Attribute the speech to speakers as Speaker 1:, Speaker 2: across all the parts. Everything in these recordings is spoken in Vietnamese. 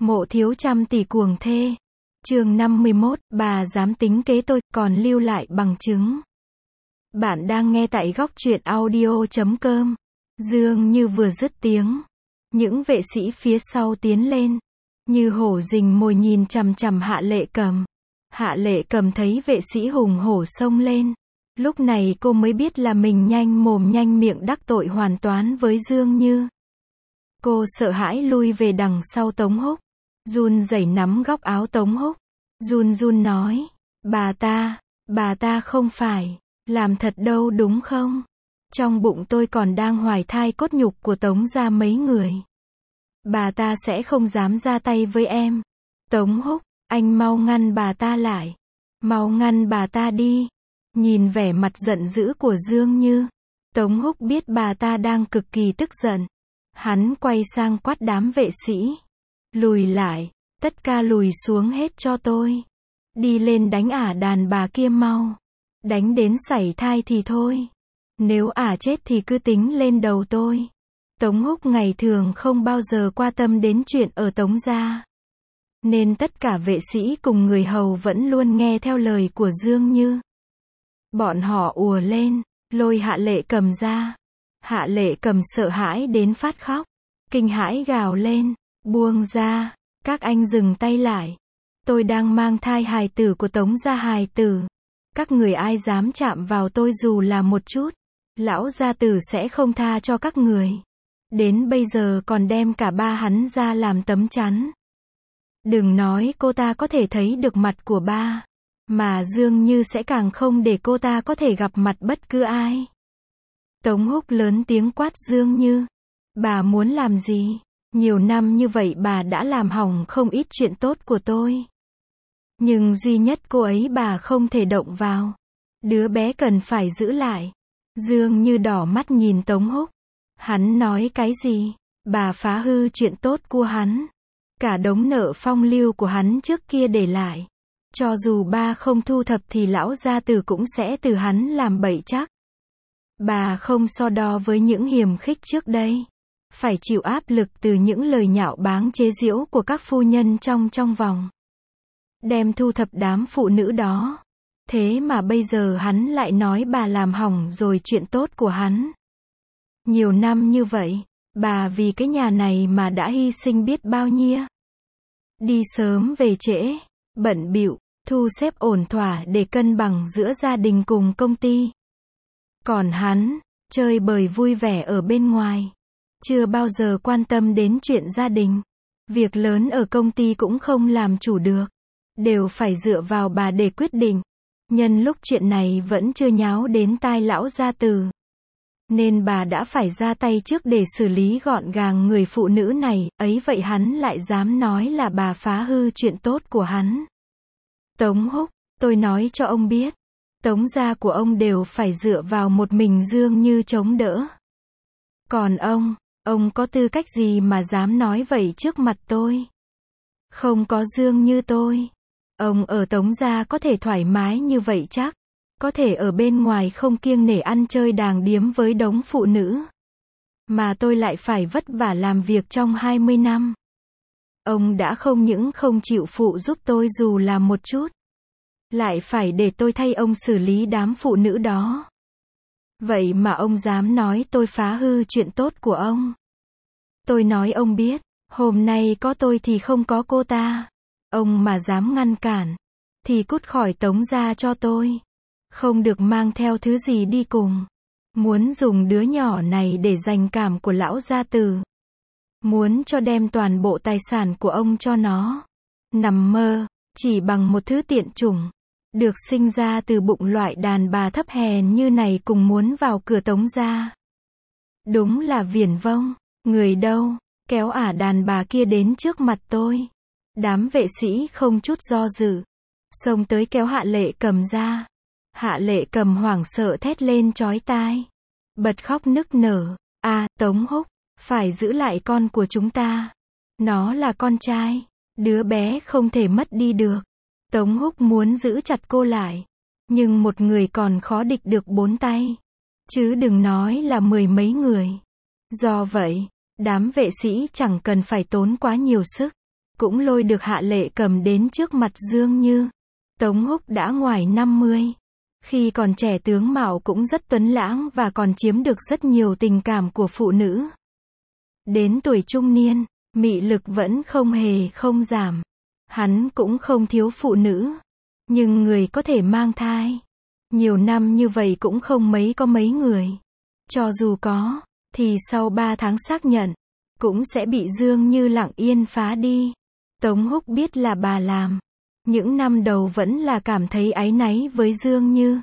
Speaker 1: Mộ thiếu trăm tỷ cuồng thê. Chương 51, bà dám tính kế tôi, còn lưu lại bằng chứng. Bạn đang nghe tại góc truyện audio.com. Dương Như vừa dứt tiếng, những vệ sĩ phía sau tiến lên, như hổ rình mồi nhìn chằm chằm Hạ Lệ Cầm. Hạ Lệ Cầm thấy vệ sĩ hùng hổ xông lên. Lúc này cô mới biết là mình nhanh mồm nhanh miệng đắc tội hoàn toàn với Dương Như. Cô sợ hãi lui về đằng sau Tống Húc, run rẩy nắm góc áo Tống Húc, run run nói, bà ta không phải làm thật đâu đúng không? Trong bụng tôi còn đang hoài thai cốt nhục của Tống gia mấy người. Bà ta sẽ không dám ra tay với em. Tống Húc, anh mau ngăn bà ta lại. Mau ngăn bà ta đi. Nhìn vẻ mặt giận dữ của Dương Như, Tống Húc biết bà ta đang cực kỳ tức giận. Hắn quay sang quát đám vệ sĩ. Lùi lại, tất cả lùi xuống hết cho tôi. Đi lên đánh ả đàn bà kia mau. Đánh đến sảy thai thì thôi. Nếu ả chết thì cứ tính lên đầu tôi. Tống Húc ngày thường không bao giờ quan tâm đến chuyện ở Tống gia, nên tất cả vệ sĩ cùng người hầu vẫn luôn nghe theo lời của Dương Như. Bọn họ ùa lên, lôi Hạ Lệ Cầm ra. Hạ Lệ Cầm sợ hãi đến phát khóc, kinh hãi gào lên, buông ra, các anh dừng tay lại. Tôi đang mang thai hài tử của Tống gia hài tử. Các người ai dám chạm vào tôi dù là một chút, lão gia tử sẽ không tha cho các người. Đến bây giờ còn đem cả ba hắn ra làm tấm chắn. Đừng nói cô ta có thể thấy được mặt của ba, mà Dương Như sẽ càng không để cô ta có thể gặp mặt bất cứ ai. Tống Húc lớn tiếng quát Dương Như. Bà muốn làm gì? Nhiều năm như vậy bà đã làm hỏng không ít chuyện tốt của tôi. Nhưng duy nhất cô ấy bà không thể động vào. Đứa bé cần phải giữ lại. Dương Như đỏ mắt nhìn Tống Húc. Hắn nói cái gì? Bà phá hư chuyện tốt của hắn. Cả đống nợ phong lưu của hắn trước kia để lại. Cho dù ba không thu thập thì lão gia tử cũng sẽ từ hắn làm bậy chắc. Bà không so đo với những hiềm khích trước đây. Phải chịu áp lực từ những lời nhạo báng chế giễu của các phu nhân trong vòng. Đem thu thập đám phụ nữ đó. Thế mà bây giờ hắn lại nói bà làm hỏng rồi chuyện tốt của hắn. Nhiều năm như vậy, bà vì cái nhà này mà đã hy sinh biết bao nhiêu. Đi sớm về trễ, bận bịu, thu xếp ổn thỏa để cân bằng giữa gia đình cùng công ty. Còn hắn, chơi bời vui vẻ ở bên ngoài. Chưa bao giờ quan tâm đến chuyện gia đình. Việc lớn ở công ty cũng không làm chủ được. Đều phải dựa vào bà để quyết định. Nhân lúc chuyện này vẫn chưa nháo đến tai lão gia tử, nên bà đã phải ra tay trước để xử lý gọn gàng người phụ nữ này. Ấy vậy hắn lại dám nói là bà phá hư chuyện tốt của hắn. Tống Húc, tôi nói cho ông biết, Tống gia của ông đều phải dựa vào một mình Dương Như chống đỡ. Còn ông có tư cách gì mà dám nói vậy trước mặt tôi? Không có Dương Như tôi, ông ở Tống gia có thể thoải mái như vậy chắc? Có thể ở bên ngoài không kiêng nể ăn chơi đàng điếm với đống phụ nữ. Mà tôi lại phải vất vả làm việc trong 20 năm. Ông đã không những không chịu phụ giúp tôi dù là một chút, lại phải để tôi thay ông xử lý đám phụ nữ đó. Vậy mà ông dám nói tôi phá hư chuyện tốt của ông. Tôi nói ông biết, hôm nay có tôi thì không có cô ta. Ông mà dám ngăn cản, thì cút khỏi Tống gia cho tôi. Không được mang theo thứ gì đi cùng. Muốn dùng đứa nhỏ này để giành cảm của lão gia tử. Muốn cho đem toàn bộ tài sản của ông cho nó. Nằm mơ, chỉ bằng một thứ tiện chủng. Được sinh ra từ bụng loại đàn bà thấp hèn như này cùng muốn vào cửa Tống gia. Đúng là viển vông. Người đâu, kéo ả đàn bà kia đến trước mặt tôi. Đám vệ sĩ không chút do dự, xông tới kéo Hạ Lệ Cầm ra. Hạ Lệ Cầm hoảng sợ thét lên chói tai, bật khóc nức nở. Tống Húc, phải giữ lại con của chúng ta. Nó là con trai, đứa bé không thể mất đi được. Tống Húc muốn giữ chặt cô lại, nhưng một người còn khó địch được 4 tay, chứ đừng nói là 10 mấy người. Do vậy, đám vệ sĩ chẳng cần phải tốn quá nhiều sức, cũng lôi được Hạ Lệ Cầm đến trước mặt Dương Như. Tống Húc đã ngoài 50. Khi còn trẻ tướng mạo cũng rất tuấn lãng và còn chiếm được rất nhiều tình cảm của phụ nữ. Đến tuổi trung niên, mị lực vẫn không giảm. Hắn cũng không thiếu phụ nữ. Nhưng người có thể mang thai nhiều năm như vậy cũng không có mấy người. Cho dù có, thì sau 3 tháng xác nhận, cũng sẽ bị Dương Như lặng yên phá đi. Tống Húc biết là bà làm. Những năm đầu vẫn là cảm thấy áy náy với Dương Như.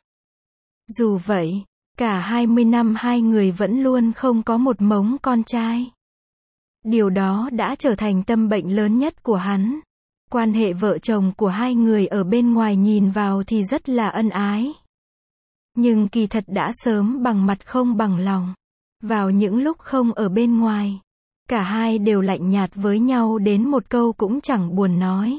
Speaker 1: Dù vậy, cả 20 năm hai người vẫn luôn không có một mống con trai. Điều đó đã trở thành tâm bệnh lớn nhất của hắn. Quan hệ vợ chồng của hai người ở bên ngoài nhìn vào thì rất là ân ái. Nhưng kỳ thật đã sớm bằng mặt không bằng lòng. Vào những lúc không ở bên ngoài, cả hai đều lạnh nhạt với nhau đến một câu cũng chẳng buồn nói.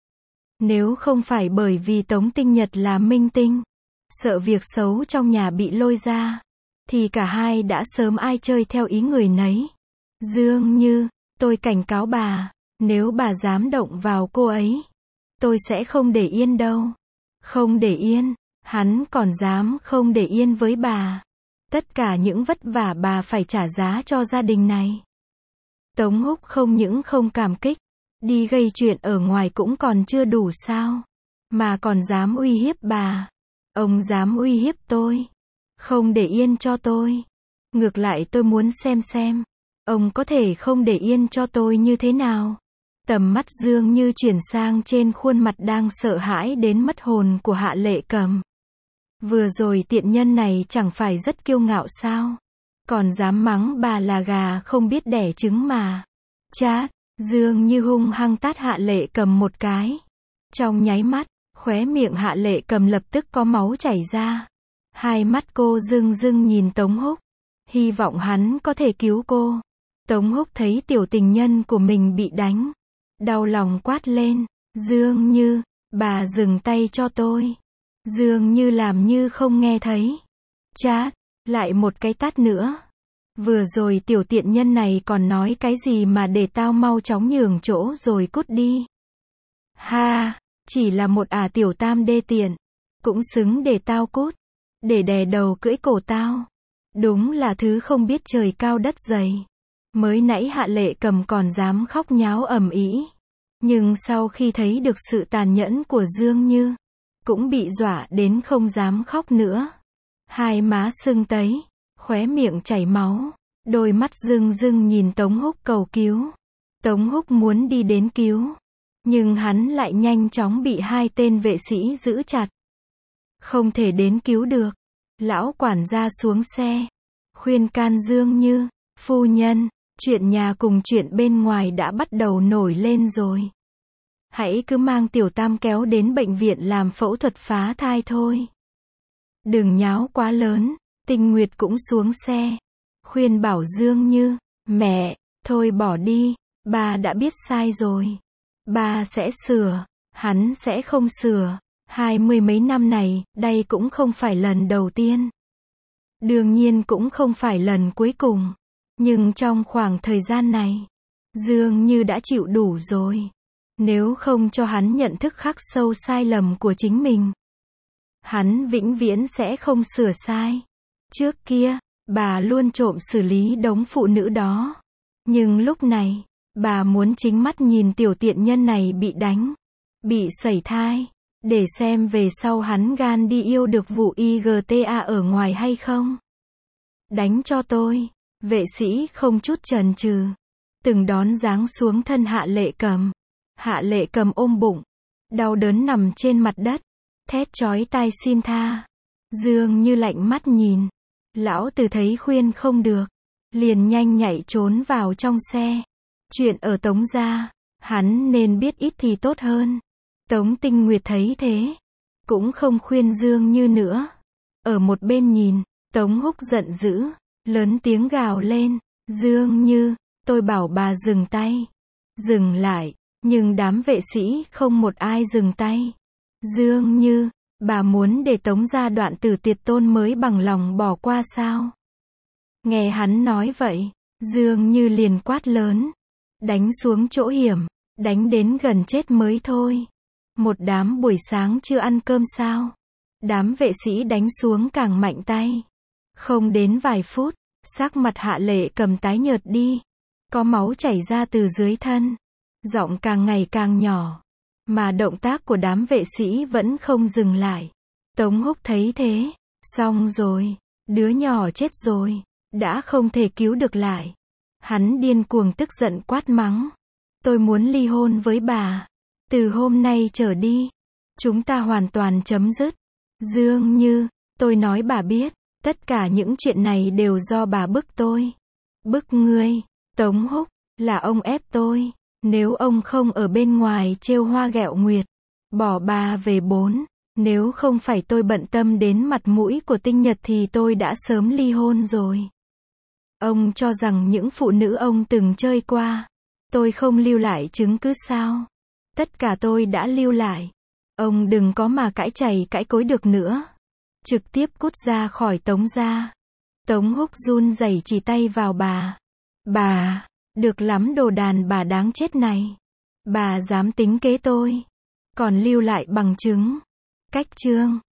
Speaker 1: Nếu không phải bởi vì Tống Tinh Nhật là minh tinh, sợ việc xấu trong nhà bị lôi ra, thì cả hai đã sớm ai chơi theo ý người nấy. Dương Như, tôi cảnh cáo bà, nếu bà dám động vào cô ấy, tôi sẽ không để yên đâu. Không để yên, hắn còn dám không để yên với bà. Tất cả những vất vả bà phải trả giá cho gia đình này. Tống Húc không những không cảm kích, đi gây chuyện ở ngoài cũng còn chưa đủ sao, mà còn dám uy hiếp bà. Ông dám uy hiếp tôi, không để yên cho tôi. Ngược lại tôi muốn xem, ông có thể không để yên cho tôi như thế nào. Tầm mắt Dương Như chuyển sang trên khuôn mặt đang sợ hãi đến mất hồn của Hạ Lệ Cầm. Vừa rồi tiện nhân này chẳng phải rất kiêu ngạo sao? Còn dám mắng bà là gà không biết đẻ trứng mà. Chát, Dương Như hung hăng tát Hạ Lệ Cầm một cái. Trong nháy mắt, khóe miệng Hạ Lệ Cầm lập tức có máu chảy ra. Hai mắt cô rưng rưng nhìn Tống Húc. Hy vọng hắn có thể cứu cô. Tống Húc thấy tiểu tình nhân của mình bị đánh. Đau lòng quát lên. Dương Như, bà dừng tay cho tôi. Dương Như làm như không nghe thấy. Chát, lại một cái tát nữa. Vừa rồi tiểu tiện nhân này còn nói cái gì mà để tao mau chóng nhường chỗ rồi cút đi. Ha, chỉ là một tiểu tam đê tiện. Cũng xứng để tao cút. Để đè đầu cưỡi cổ tao. Đúng là thứ không biết trời cao đất dày. Mới nãy Hạ Lệ Cầm còn dám khóc nháo ầm ĩ. Nhưng sau khi thấy được sự tàn nhẫn của Dương Như, cũng bị dọa đến không dám khóc nữa. Hai má sưng tấy, khóe miệng chảy máu, đôi mắt rưng rưng nhìn Tống Húc cầu cứu. Tống Húc muốn đi đến cứu, nhưng hắn lại nhanh chóng bị hai tên vệ sĩ giữ chặt. Không thể đến cứu được. Lão quản gia xuống xe, khuyên can Dương Như, phu nhân, chuyện nhà cùng chuyện bên ngoài đã bắt đầu nổi lên rồi. Hãy cứ mang tiểu tam kéo đến bệnh viện làm phẫu thuật phá thai thôi. Đừng nháo quá lớn. Tinh Nguyệt cũng xuống xe, khuyên bảo Dương Như, mẹ, thôi bỏ đi, bà đã biết sai rồi. Bà sẽ sửa, hắn sẽ không sửa. 20 mấy năm này, đây cũng không phải lần đầu tiên. Đương nhiên cũng không phải lần cuối cùng. Nhưng trong khoảng thời gian này, Dương Như đã chịu đủ rồi. Nếu không cho hắn nhận thức khắc sâu sai lầm của chính mình, hắn vĩnh viễn sẽ không sửa sai. Trước kia, bà luôn trộm xử lý đống phụ nữ đó. Nhưng lúc này, bà muốn chính mắt nhìn tiểu tiện nhân này bị đánh, bị sẩy thai, để xem về sau hắn gan đi yêu được vụ IGTA ở ngoài hay không. Đánh cho tôi. Vệ sĩ không chút chần chừ, từng đón giáng xuống thân Hạ Lệ Cầm. Hạ Lệ Cầm ôm bụng, đau đớn nằm trên mặt đất, thét chói tai xin tha. Dương Như lạnh mắt nhìn. Lão tử thấy khuyên không được, liền nhanh nhạy trốn vào trong xe. Chuyện ở Tống gia, hắn nên biết ít thì tốt hơn. Tống Tinh Nguyệt thấy thế, cũng không khuyên Dương Như nữa. Ở một bên nhìn, Tống Húc giận dữ, lớn tiếng gào lên. Dương Như, tôi bảo bà dừng tay. Dừng lại, nhưng đám vệ sĩ không một ai dừng tay. Dương Như, bà muốn để Tống gia đoạn tử tuyệt tôn mới bằng lòng bỏ qua sao? Nghe hắn nói vậy, Dương Như liền quát lớn, đánh xuống chỗ hiểm. Đánh đến gần chết mới thôi. Một đám buổi sáng chưa ăn cơm sao? Đám vệ sĩ đánh xuống càng mạnh tay. Không đến vài phút, sắc mặt Hạ Lệ Cầm tái nhợt đi. Có máu chảy ra từ dưới thân. Giọng càng ngày càng nhỏ. Mà động tác của đám vệ sĩ vẫn không dừng lại. Tống Húc thấy thế. Xong rồi. Đứa nhỏ chết rồi. Đã không thể cứu được lại. Hắn điên cuồng tức giận quát mắng. Tôi muốn ly hôn với bà. Từ hôm nay trở đi, chúng ta hoàn toàn chấm dứt. Dương Như, tôi nói bà biết, tất cả những chuyện này đều do bà bức tôi. Bức ngươi, Tống Húc, là ông ép tôi. Nếu ông không ở bên ngoài trêu hoa ghẹo nguyệt, bỏ bà về 4. Nếu không phải tôi bận tâm đến mặt mũi của Tinh Nhật thì tôi đã sớm ly hôn rồi. Ông cho rằng những phụ nữ ông từng chơi qua, tôi không lưu lại chứng cứ sao? Tất cả tôi đã lưu lại. Ông đừng có mà cãi chày cãi cối được nữa. Trực tiếp cút ra khỏi Tống gia. Tống Húc run rẩy chỉ tay vào bà. Bà, được lắm đồ đàn bà đáng chết này. Bà dám tính kế tôi. Còn lưu lại bằng chứng. Cách chương